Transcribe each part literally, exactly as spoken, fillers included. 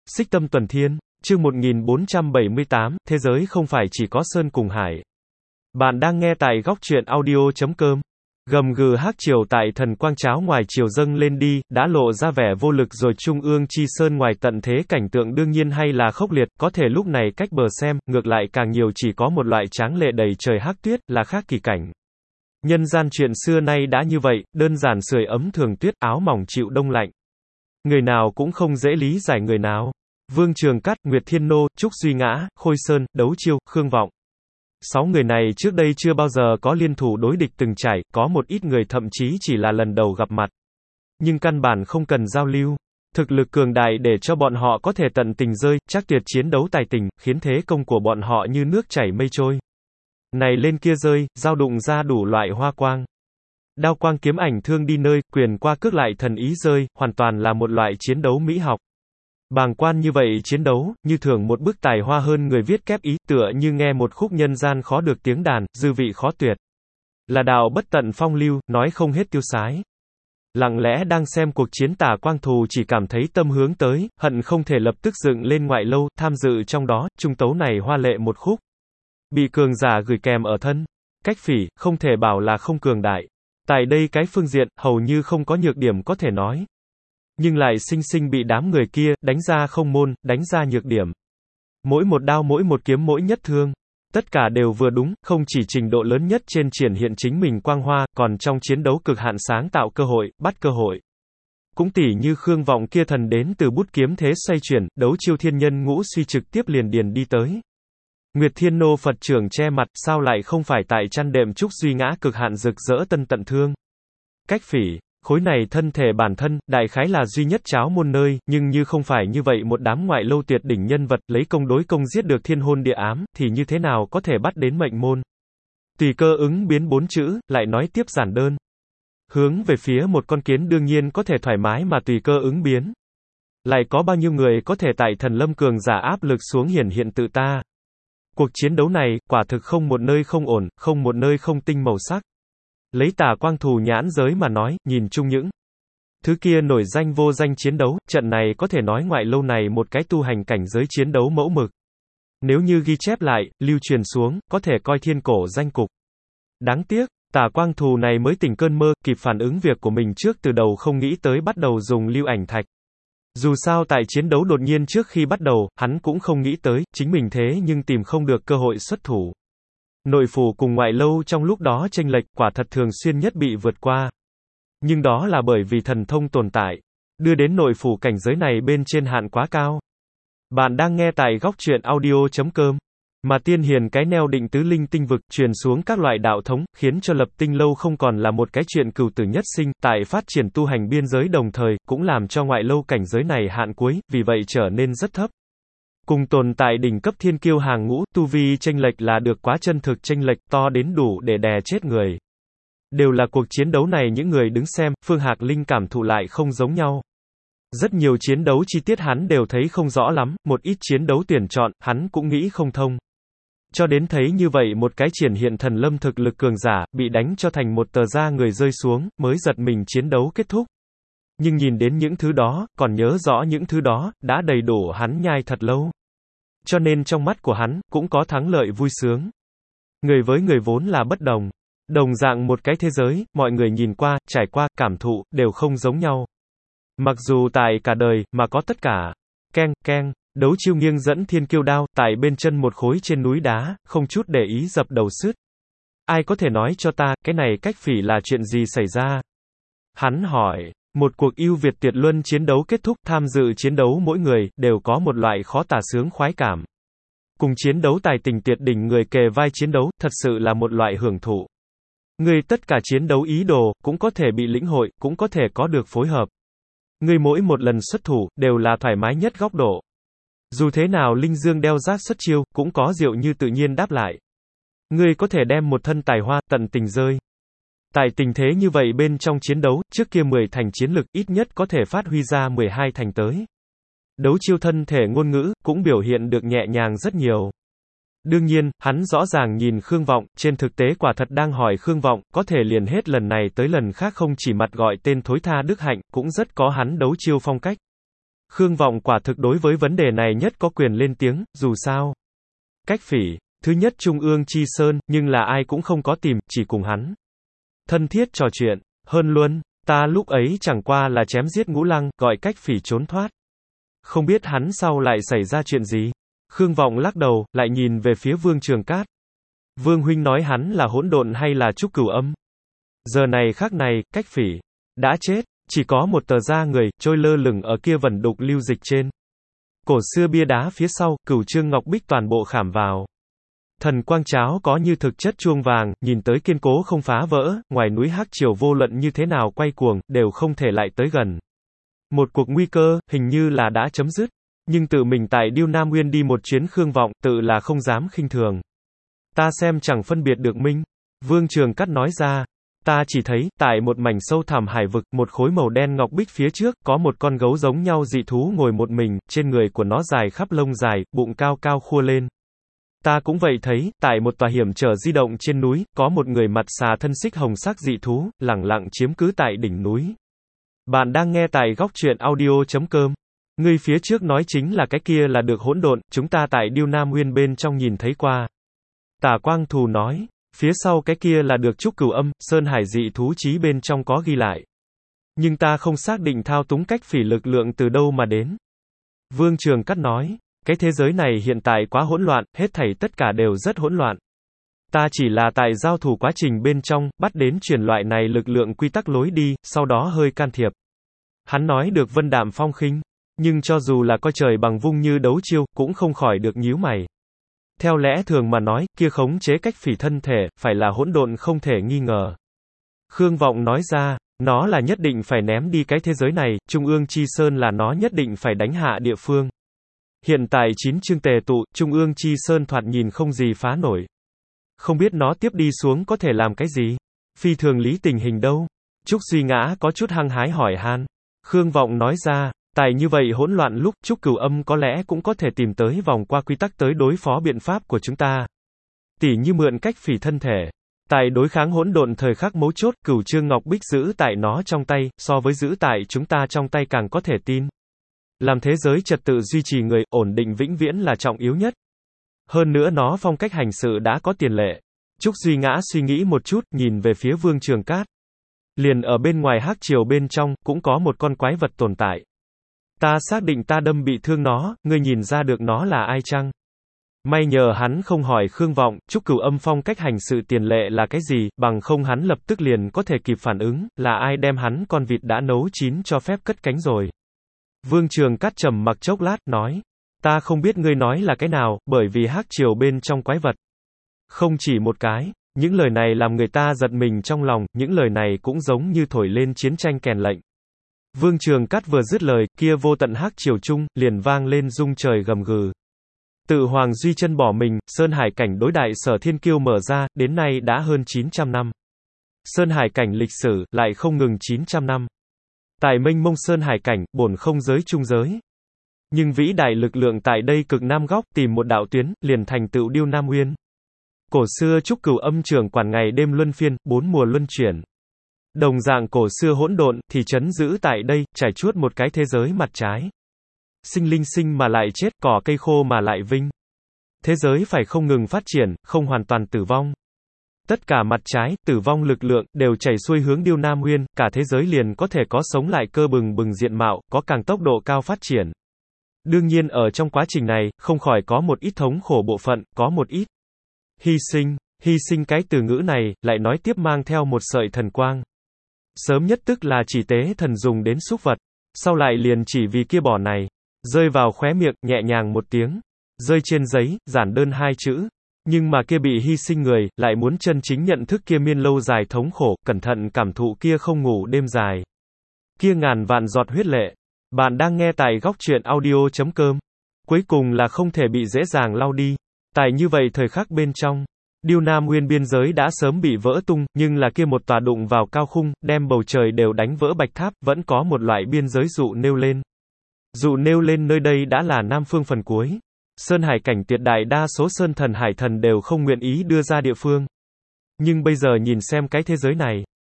Xích Tâm Tuần Thiên, chương một nghìn bốn trăm bảy mươi tám, thế giới không phải chỉ có sơn cùng hải. Bạn đang nghe tại góc truyện audio chấm com. Gầm gừ hắc triều tại thần quang cháo ngoài chiều dâng lên đi, đã lộ ra vẻ vô lực rồi. Trung ương chi sơn ngoài tận thế cảnh tượng đương nhiên hay là khốc liệt, có thể lúc này cách bờ xem, ngược lại càng nhiều chỉ có một loại tráng lệ đầy trời hắc tuyết, là khác kỳ cảnh. Nhân gian chuyện xưa nay đã như vậy, đơn giản sưởi ấm thường tuyết, áo mỏng chịu đông lạnh. Người nào cũng không dễ lý giải người nào. Vương Trường Cát, Nguyệt Thiên Nô, Trúc Duy Ngã, Khôi Sơn, Đấu Chiêu, Khương Vọng. Sáu người này trước đây chưa bao giờ có liên thủ đối địch từng trải, có một ít người thậm chí chỉ là lần đầu gặp mặt. Nhưng căn bản không cần giao lưu. Thực lực cường đại để cho bọn họ có thể tận tình rơi, chắc tuyệt chiến đấu tài tình, khiến thế công của bọn họ như nước chảy mây trôi. Này lên kia rơi, dao đụng ra đủ loại hoa quang. Đao quang kiếm ảnh thương đi nơi, quyền qua cước lại thần ý rơi, hoàn toàn là một loại chiến đấu mỹ học. Bàng quan như vậy chiến đấu, như thường một bức tài hoa hơn người viết kép ý, tựa như nghe một khúc nhân gian khó được tiếng đàn, dư vị khó tuyệt. Là đạo bất tận phong lưu, nói không hết tiêu sái. Lặng lẽ đang xem cuộc chiến Tả Quang Thù chỉ cảm thấy tâm hướng tới, hận không thể lập tức dựng lên ngoại lâu, tham dự trong đó, trung tấu này hoa lệ một khúc. Bị cường giả gửi kèm ở thân. Cách phỉ, không thể bảo là không cường đại. Tại đây cái phương diện, hầu như không có nhược điểm có thể nói. Nhưng lại sinh sinh bị đám người kia, đánh ra không môn, đánh ra nhược điểm. Mỗi một đao mỗi một kiếm mỗi nhất thương. Tất cả đều vừa đúng, không chỉ trình độ lớn nhất trên triển hiện chính mình quang hoa, còn trong chiến đấu cực hạn sáng tạo cơ hội, bắt cơ hội. Cũng tỉ như Khương Vọng kia thần đến từ bút kiếm thế xoay chuyển, Đấu Chiêu thiên nhân ngũ suy trực tiếp liền điền đi tới. Nguyệt Thiên Nô Phật trưởng che mặt, sao lại không phải tại chăn đệm Trúc Duy Ngã cực hạn rực rỡ tân tận thương. Cách phỉ, khối này thân thể bản thân, đại khái là duy nhất cháo môn nơi, nhưng như không phải như vậy một đám ngoại lâu tuyệt đỉnh nhân vật, lấy công đối công giết được thiên hôn địa ám, thì như thế nào có thể bắt đến mệnh môn. Tùy cơ ứng biến bốn chữ, lại nói tiếp giản đơn. Hướng về phía một con kiến đương nhiên có thể thoải mái mà tùy cơ ứng biến. Lại có bao nhiêu người có thể tại thần lâm cường giả áp lực xuống hiển hiện tự ta. Cuộc chiến đấu này, quả thực không một nơi không ổn, không một nơi không tinh màu sắc. Lấy Tả Quang Thù nhãn giới mà nói, nhìn chung những thứ kia nổi danh vô danh chiến đấu, trận này có thể nói ngoại lâu này một cái tu hành cảnh giới chiến đấu mẫu mực. Nếu như ghi chép lại, lưu truyền xuống, có thể coi thiên cổ danh cục. Đáng tiếc, Tả Quang Thù này mới tỉnh cơn mơ, kịp phản ứng việc của mình trước từ đầu không nghĩ tới bắt đầu dùng lưu ảnh thạch. Dù sao tại chiến đấu đột nhiên trước khi bắt đầu, hắn cũng không nghĩ tới, chính mình thế nhưng tìm không được cơ hội xuất thủ. Nội phủ cùng ngoại lâu trong lúc đó chênh lệch, quả thật thường xuyên nhất bị vượt qua. Nhưng đó là bởi vì thần thông tồn tại, đưa đến nội phủ cảnh giới này bên trên hạn quá cao. Bạn đang nghe tại góc truyện audio chấm com. Mà tiên hiền cái neo định tứ linh tinh vực, truyền xuống các loại đạo thống, khiến cho lập tinh lâu không còn là một cái chuyện cửu tử nhất sinh, tại phát triển tu hành biên giới đồng thời, cũng làm cho ngoại lâu cảnh giới này hạn cuối, vì vậy trở nên rất thấp. Cùng tồn tại đỉnh cấp thiên kiêu hàng ngũ, tu vi chênh lệch là được quá chân thực chênh lệch to đến đủ để đè chết người. Đều là cuộc chiến đấu này những người đứng xem, Phương Hạc Linh cảm thụ lại không giống nhau. Rất nhiều chiến đấu chi tiết hắn đều thấy không rõ lắm, một ít chiến đấu tuyển chọn, hắn cũng nghĩ không thông. Cho đến thấy như vậy một cái triển hiện thần lâm thực lực cường giả, bị đánh cho thành một tờ da người rơi xuống, mới giật mình chiến đấu kết thúc. Nhưng nhìn đến những thứ đó, còn nhớ rõ những thứ đó, đã đầy đủ hắn nhai thật lâu. Cho nên trong mắt của hắn, cũng có thắng lợi vui sướng. Người với người vốn là bất đồng. Đồng dạng một cái thế giới, mọi người nhìn qua, trải qua, cảm thụ, đều không giống nhau. Mặc dù tại cả đời, mà có tất cả. Keng, keng, Đấu Chiêu nghiêng dẫn thiên kiêu đao, tại bên chân một khối trên núi đá, không chút để ý dập đầu sứt. Ai có thể nói cho ta, cái này cách phỉ là chuyện gì xảy ra? Hắn hỏi. Một cuộc ưu việt tuyệt luân chiến đấu kết thúc, tham dự chiến đấu mỗi người, đều có một loại khó tả sướng khoái cảm. Cùng chiến đấu tài tình tuyệt đỉnh người kề vai chiến đấu, thật sự là một loại hưởng thụ. Người tất cả chiến đấu ý đồ, cũng có thể bị lĩnh hội, cũng có thể có được phối hợp. Người mỗi một lần xuất thủ, đều là thoải mái nhất góc độ. Dù thế nào Linh Dương đeo rác xuất chiêu, cũng có diệu như tự nhiên đáp lại. Người có thể đem một thân tài hoa, tận tình rơi. Tại tình thế như vậy bên trong chiến đấu, trước kia mười thành chiến lực, ít nhất có thể phát huy ra mười hai thành tới. Đấu Chiêu thân thể ngôn ngữ, cũng biểu hiện được nhẹ nhàng rất nhiều. Đương nhiên, hắn rõ ràng nhìn Khương Vọng, trên thực tế quả thật đang hỏi Khương Vọng, có thể liền hết lần này tới lần khác không chỉ mặt gọi tên thối tha đức hạnh, cũng rất có hắn Đấu Chiêu phong cách. Khương Vọng quả thực đối với vấn đề này nhất có quyền lên tiếng, dù sao. Cách Phỉ, thứ nhất Trung ương Chi Sơn, nhưng là ai cũng không có tìm, chỉ cùng hắn thân thiết trò chuyện. Hơn luôn, ta lúc ấy chẳng qua là chém giết Ngũ Lăng, gọi Cách Phỉ trốn thoát. Không biết hắn sau lại xảy ra chuyện gì. Khương Vọng lắc đầu, lại nhìn về phía Vương Trường Cát. Vương huynh nói hắn là hỗn độn hay là Trúc Cửu Âm? Giờ này khắc này, Cách Phỉ đã chết, chỉ có một tờ da người trôi lơ lửng ở kia vẩn đục lưu dịch trên. Cổ xưa bia đá phía sau, cửu trương ngọc bích toàn bộ khảm vào. Thần quang cháo có như thực chất chuông vàng, nhìn tới kiên cố không phá vỡ, ngoài núi Hắc Triều vô luận như thế nào quay cuồng, đều không thể lại tới gần. Một cuộc nguy cơ, hình như là đã chấm dứt. Nhưng tự mình tại Điêu Nam Nguyên đi một chuyến Khương Vọng, tự là không dám khinh thường. Ta xem chẳng phân biệt được minh. Vương Trường Cát nói ra. Ta chỉ thấy, tại một mảnh sâu thẳm hải vực, một khối màu đen ngọc bích phía trước, có một con gấu giống nhau dị thú ngồi một mình, trên người của nó dài khắp lông dài, bụng cao cao khua lên. Ta cũng vậy thấy, tại một tòa hiểm trở di động trên núi, có một người mặt xà thân xích hồng sắc dị thú, lẳng lặng chiếm cứ tại đỉnh núi. Bạn đang nghe tại góc truyện audio chấm com. Ngươi phía trước nói chính là cái kia là được hỗn độn, chúng ta tại Điêu Nam Nguyên bên trong nhìn thấy qua. Tả Quang Thù nói, phía sau cái kia là được Trúc Cửu Âm, Sơn Hải dị thú chí bên trong có ghi lại. Nhưng ta không xác định thao túng Cách Phỉ lực lượng từ đâu mà đến. Vương Trường Cát nói, cái thế giới này hiện tại quá hỗn loạn, hết thảy tất cả đều rất hỗn loạn. Ta chỉ là tại giao thủ quá trình bên trong, bắt đến truyền loại này lực lượng quy tắc lối đi, sau đó hơi can thiệp. Hắn nói được vân đạm phong khinh, nhưng cho dù là coi trời bằng vung như đấu chiêu, cũng không khỏi được nhíu mày. Theo lẽ thường mà nói, kia khống chế Cách Phỉ thân thể, phải là hỗn độn không thể nghi ngờ. Khương Vọng nói ra, nó là nhất định phải ném đi cái thế giới này, Trung ương Chi Sơn là nó nhất định phải đánh hạ địa phương. Hiện tại chín chương tề tụ, Trung ương Chi Sơn thoạt nhìn không gì phá nổi. Không biết nó tiếp đi xuống có thể làm cái gì? Phi thường lý tình hình đâu? Trúc Duy Ngã có chút hăng hái hỏi han. Khương Vọng nói ra, tại như vậy hỗn loạn lúc, Trúc Cửu Âm có lẽ cũng có thể tìm tới vòng qua quy tắc tới đối phó biện pháp của chúng ta. Tỉ như mượn Cách Phỉ thân thể. Tại đối kháng hỗn độn thời khắc mấu chốt, cửu trương ngọc bích giữ tại nó trong tay, so với giữ tại chúng ta trong tay càng có thể tin. Làm thế giới trật tự duy trì người, ổn định vĩnh viễn là trọng yếu nhất. Hơn nữa nó phong cách hành sự đã có tiền lệ. Trúc Duy Ngã suy nghĩ một chút, nhìn về phía Vương Trường Cát. Liền ở bên ngoài Hắc Triều bên trong, cũng có một con quái vật tồn tại. Ta xác định ta đâm bị thương nó, ngươi nhìn ra được nó là ai chăng? May nhờ hắn không hỏi Khương Vọng, Trúc Cửu Âm phong cách hành sự tiền lệ là cái gì, bằng không hắn lập tức liền có thể kịp phản ứng, là ai đem hắn con vịt đã nấu chín cho phép cất cánh rồi. Vương Trường Cát trầm mặc chốc lát, nói, ta không biết ngươi nói là cái nào, bởi vì Hắc Triều bên trong quái vật. Không chỉ một cái, những lời này làm người ta giật mình trong lòng, những lời này cũng giống như thổi lên chiến tranh kèn lệnh. Vương Trường Cát vừa dứt lời, kia vô tận Hắc Triều trung, liền vang lên rung trời gầm gừ. Tự Hoàng Duy Chân bỏ mình, Sơn Hải cảnh đối đại Sở Thiên Kiêu mở ra, đến nay đã hơn chín trăm năm. Sơn Hải cảnh lịch sử, lại không ngừng chín trăm năm. Tại mênh mông Sơn Hải cảnh, bổn không giới trung giới. Nhưng vĩ đại lực lượng tại đây cực nam góc, tìm một đạo tuyến, liền thành tựu Điêu Nam Nguyên. Cổ xưa Trúc Cửu Âm trưởng quản ngày đêm luân phiên, bốn mùa luân chuyển. Đồng dạng cổ xưa hỗn độn, thì trấn giữ tại đây, trải chuốt một cái thế giới mặt trái. Sinh linh sinh mà lại chết, cỏ cây khô mà lại vinh. Thế giới phải không ngừng phát triển, không hoàn toàn tử vong. Tất cả mặt trái, tử vong lực lượng, đều chảy xuôi hướng Điêu Nam Nguyên, cả thế giới liền có thể có sống lại cơ bừng bừng diện mạo, có càng tốc độ cao phát triển. Đương nhiên ở trong quá trình này, không khỏi có một ít thống khổ bộ phận, có một ít hy sinh. Hy sinh cái từ ngữ này, lại nói tiếp mang theo một sợi thần quang. Sớm nhất tức là chỉ tế thần dùng đến xúc vật, sau lại liền chỉ vì kia bỏ này. Rơi vào khóe miệng, nhẹ nhàng một tiếng. Rơi trên giấy, giản đơn hai chữ. Nhưng mà kia bị hy sinh người, lại muốn chân chính nhận thức kia miên lâu dài thống khổ, cẩn thận cảm thụ kia không ngủ đêm dài. Kia ngàn vạn giọt huyết lệ. Bạn đang nghe tại góc truyện audio chấm com. Cuối cùng là không thể bị dễ dàng lau đi. Tại như vậy thời khắc bên trong, Điêu Nam Nguyên biên giới đã sớm bị vỡ tung, nhưng là kia một tòa đụng vào cao khung, đem bầu trời đều đánh vỡ bạch tháp, vẫn có một loại biên giới dụ nêu lên. Dụ nêu lên nơi đây đã là Nam phương phần cuối. Sơn Hải cảnh tuyệt đại đa số Sơn Thần Hải Thần đều không nguyện ý đưa ra địa phương. Nhưng bây giờ nhìn xem cái thế giới này,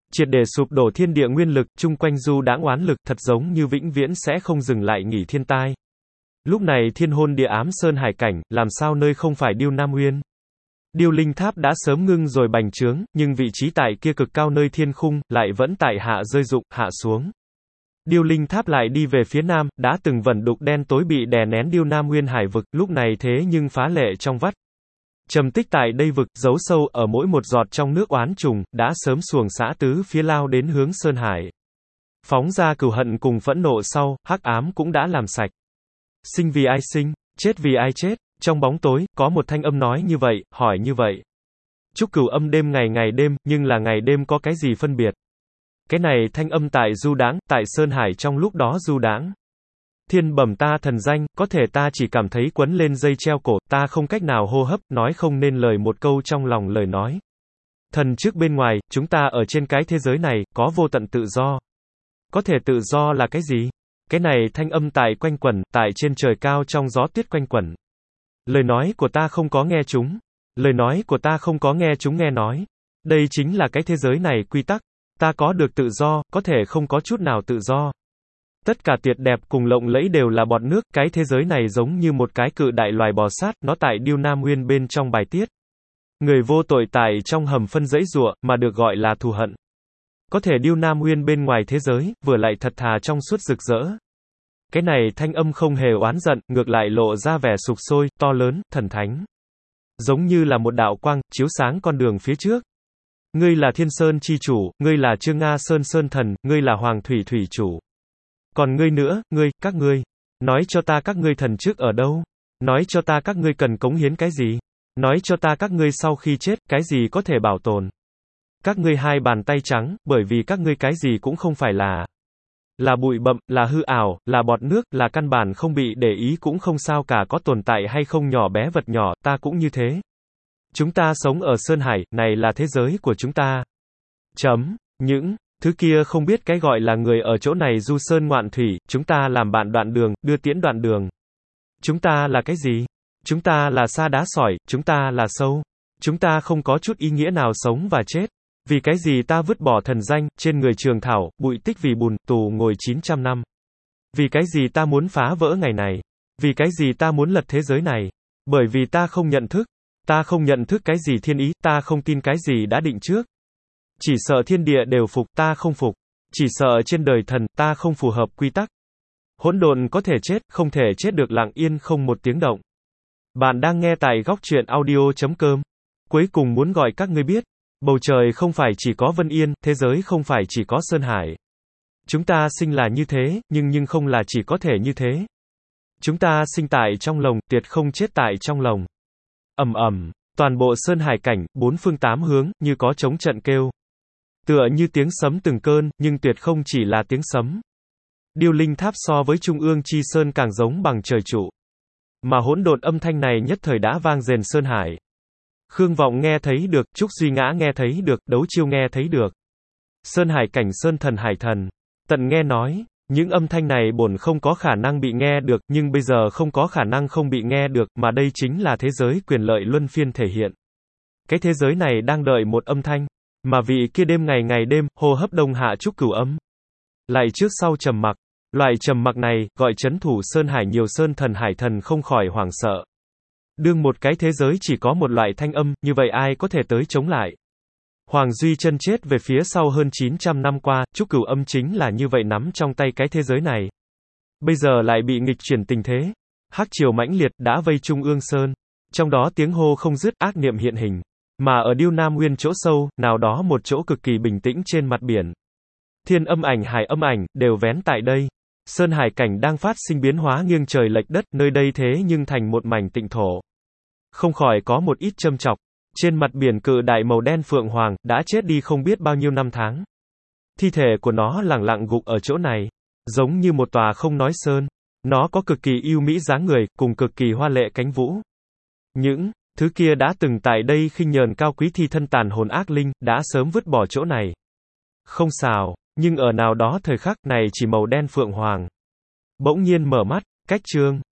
Triệt để sụp đổ thiên địa nguyên lực, chung quanh du đãng oán lực, thật giống như vĩnh viễn sẽ không dừng lại nghỉ thiên tai. Lúc này thiên hôn địa ám sơn hải cảnh, làm sao nơi không phải Điêu Nam Nguyên. Điêu linh tháp đã sớm ngưng rồi bành trướng, nhưng vị trí tại kia cực cao nơi thiên khung, lại vẫn tại hạ rơi rụng, hạ xuống. Điêu linh tháp lại đi về phía nam, đã từng vẩn đục đen tối bị đè nén Điêu Nam Nguyên hải vực, lúc này thế nhưng phá lệ trong vắt. Trầm tích tại đây vực, giấu sâu ở mỗi một giọt trong nước oán trùng, đã sớm xuồng xã tứ phía lao đến hướng Sơn Hải. Phóng ra cừu hận cùng phẫn nộ sau, hắc ám cũng đã làm sạch. Sinh vì ai sinh, chết vì ai chết. Trong bóng tối, có một thanh âm nói như vậy, hỏi như vậy. Chúc cửu âm đêm ngày ngày đêm, nhưng là ngày đêm có cái gì phân biệt? Cái này thanh âm tại du đãng, tại Sơn Hải trong lúc đó du đãng. Thiên bẩm ta thần danh, có thể ta chỉ cảm thấy quấn lên dây treo cổ, ta không cách nào hô hấp, nói không nên lời một câu trong lòng lời nói. Thần trước bên ngoài, chúng ta ở trên cái thế giới này, có vô tận tự do. Có thể tự do là cái gì? Cái này thanh âm tại quanh quẩn, tại trên trời cao trong gió tuyết quanh quẩn. Lời nói của ta không có nghe chúng. Lời nói của ta không có nghe chúng nghe nói. Đây chính là cái thế giới này quy tắc. Ta có được tự do, có thể không có chút nào tự do. Tất cả tuyệt đẹp cùng lộng lẫy đều là bọt nước, cái thế giới này giống như một cái cự đại loài bò sát, nó tại Điêu Nam Nguyên bên trong bài tiết. Người vô tội tại trong hầm phân dãy giụa, mà được gọi là thù hận. Có thể Điêu Nam Nguyên bên ngoài thế giới, vừa lại thật thà trong suốt rực rỡ. Cái này thanh âm không hề oán giận, ngược lại lộ ra vẻ sục sôi, to lớn, thần thánh. Giống như là một đạo quang, chiếu sáng con đường phía trước. Ngươi là Thiên Sơn chi chủ, ngươi là Trương Nga Sơn Sơn thần, ngươi là Hoàng Thủy Thủy chủ. Còn ngươi nữa, ngươi, các ngươi. Nói cho ta các ngươi thần trước ở đâu? Nói cho ta các ngươi cần cống hiến cái gì? Nói cho ta các ngươi sau khi chết, cái gì có thể bảo tồn? Các ngươi hai bàn tay trắng, bởi vì các ngươi cái gì cũng không phải là. Là bụi bậm, là hư ảo, là bọt nước, là căn bản không bị để ý cũng không sao cả, có tồn tại hay không nhỏ bé vật nhỏ, ta cũng như thế. Chúng ta sống ở Sơn Hải, này là thế giới của chúng ta. Chấm. Những thứ kia không biết cái gọi là người ở chỗ này du sơn ngoạn thủy, chúng ta làm bạn đoạn đường, đưa tiễn đoạn đường. Chúng ta là cái gì? Chúng ta là sa đá sỏi, chúng ta là sâu. Chúng ta không có chút ý nghĩa nào sống và chết. Vì cái gì ta vứt bỏ thần danh, trên người trường thảo, bụi tích vì bùn, tù ngồi chín trăm năm. Vì cái gì ta muốn phá vỡ ngày này? Vì cái gì ta muốn lật thế giới này? Bởi vì ta không nhận thức. Ta không nhận thức cái gì thiên ý, ta không tin cái gì đã định trước. Chỉ sợ thiên địa đều phục, ta không phục. Chỉ sợ trên đời thần, ta không phù hợp quy tắc. Hỗn độn có thể chết, không thể chết được lặng yên không một tiếng động. Bạn đang nghe tại góc truyện audio chấm com. Cuối cùng muốn gọi các ngươi biết. Bầu trời không phải chỉ có Vân Yên, thế giới không phải chỉ có Sơn Hải. Chúng ta sinh là như thế, nhưng nhưng không là chỉ có thể như thế. Chúng ta sinh tại trong lồng, tuyệt không chết tại trong lồng. Ầm ầm, toàn bộ Sơn Hải cảnh, bốn phương tám hướng, như có trống trận kêu. Tựa như tiếng sấm từng cơn, nhưng tuyệt không chỉ là tiếng sấm. Điêu linh tháp so với Trung ương chi sơn càng giống bằng trời trụ. Mà hỗn độn âm thanh này nhất thời đã vang rền Sơn Hải. Khương Vọng nghe thấy được, Trúc Duy Ngã nghe thấy được, Đấu Chiêu nghe thấy được. Sơn Hải cảnh Sơn Thần Hải Thần. Tận nghe nói, những âm thanh này bổn không có khả năng bị nghe được, nhưng bây giờ không có khả năng không bị nghe được, mà đây chính là thế giới quyền lợi luân phiên thể hiện. Cái thế giới này đang đợi một âm thanh, mà vị kia đêm ngày ngày đêm, hô hấp đông hạ trúc cửu âm. Lại trước sau trầm mặc, loại trầm mặc này, gọi chấn thủ Sơn Hải nhiều Sơn Thần Hải Thần không khỏi hoảng sợ. Đương một cái thế giới chỉ có một loại thanh âm, như vậy ai có thể tới chống lại? Hoàng Duy Chân chết về phía sau hơn chín trăm năm qua, trúc cửu âm chính là như vậy nắm trong tay cái thế giới này. Bây giờ lại bị nghịch chuyển tình thế. Hắc triều mãnh liệt, đã vây Trung ương Sơn. Trong đó tiếng hô không dứt, ác niệm hiện hình. Mà ở Điêu Nam Nguyên chỗ sâu, nào đó một chỗ cực kỳ bình tĩnh trên mặt biển. Thiên âm ảnh hải âm ảnh, đều vén tại đây. Sơn Hải cảnh đang phát sinh biến hóa nghiêng trời lệch đất, nơi đây thế nhưng thành một mảnh tịnh thổ. Không khỏi có một ít châm chọc. Trên mặt biển cự đại màu đen phượng hoàng, đã chết đi không biết bao nhiêu năm tháng. Thi thể của nó lẳng lặng gục ở chỗ này. Giống như một tòa không nói sơn. Nó có cực kỳ yêu mỹ dáng người, cùng cực kỳ hoa lệ cánh vũ. Những thứ kia đã từng tại đây khinh nhờn cao quý thi thân tàn hồn ác linh, đã sớm vứt bỏ chỗ này. Không xào, nhưng ở nào đó thời khắc này chỉ màu đen phượng hoàng. Bỗng nhiên mở mắt, cách trương.